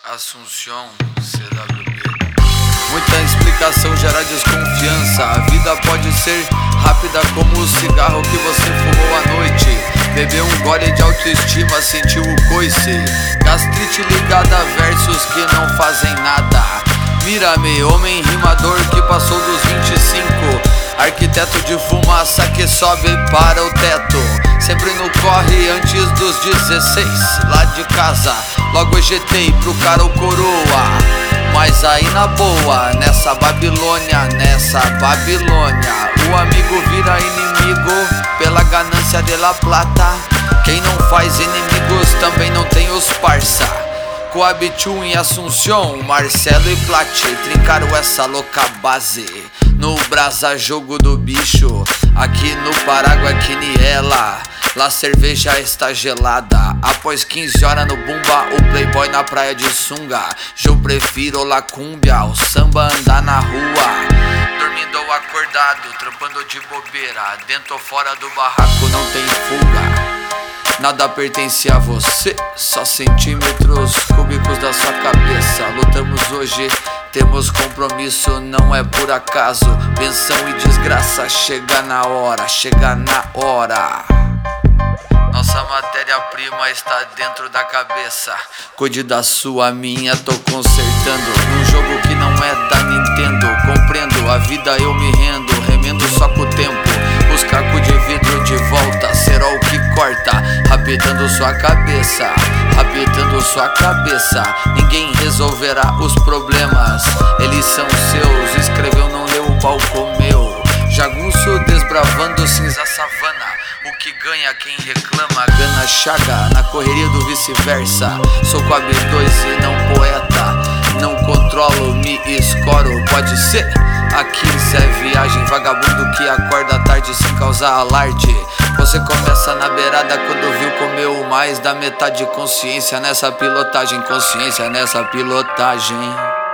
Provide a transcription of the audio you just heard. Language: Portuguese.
Assunção, CWB. Muita explicação gera desconfiança. A vida pode ser rápida como o cigarro que você fumou à noite. Beber um gole de autoestima, sentiu o coice. Gastrite ligada a versos que não fazem nada. Mira-me, homem rimador que passou dos 25. Arquiteto de fumaça que sobe para o teto. Sempre no corre antes dos 16. Lá de casa, logo ejetei pro cara ou coroa. Mas aí na boa, nessa Babilônia, o amigo vira inimigo pela ganância de la plata. Quem não faz inimigos também não tem os parça. Coabitou em Assunção, Marcelo e Plate trincaram essa louca base. No brasa jogo do bicho, aqui no Paraguai Quiniela. Lá cerveja está gelada. Após 15 horas no bumba, o playboy na praia de sunga. Eu prefiro la cumbia, o samba andar na rua. Dormindo ou acordado, trampando de bobeira. Dentro ou fora do barraco não tem fuga. Nada pertence a você, só centímetros cúbicos da sua cabeça. Lutamos hoje, temos compromisso, não é por acaso. Benção e desgraça, chega na hora. Nossa matéria-prima está dentro da cabeça. Cuide da sua, minha tô consertando. Num jogo que não é da Nintendo. Compreendo, a vida eu me rendo. Remendo só com o tempo. Os cacos de vidro de volta. Será o que corta. Rapidando sua cabeça. Ninguém resolverá os problemas. Eles são seus. Escreveu, não leu, o pau comeu. Jagunço desbravando cinza savana. O que ganha quem reclama, gana chaga. Na correria do vice-versa. Sou com a B2 e não poeta. Não controlo, me escoro, pode ser. Aqui isso é viagem, vagabundo que acorda tarde sem causar alarde. Você começa na beirada quando viu, comeu mais da metade de consciência nessa pilotagem.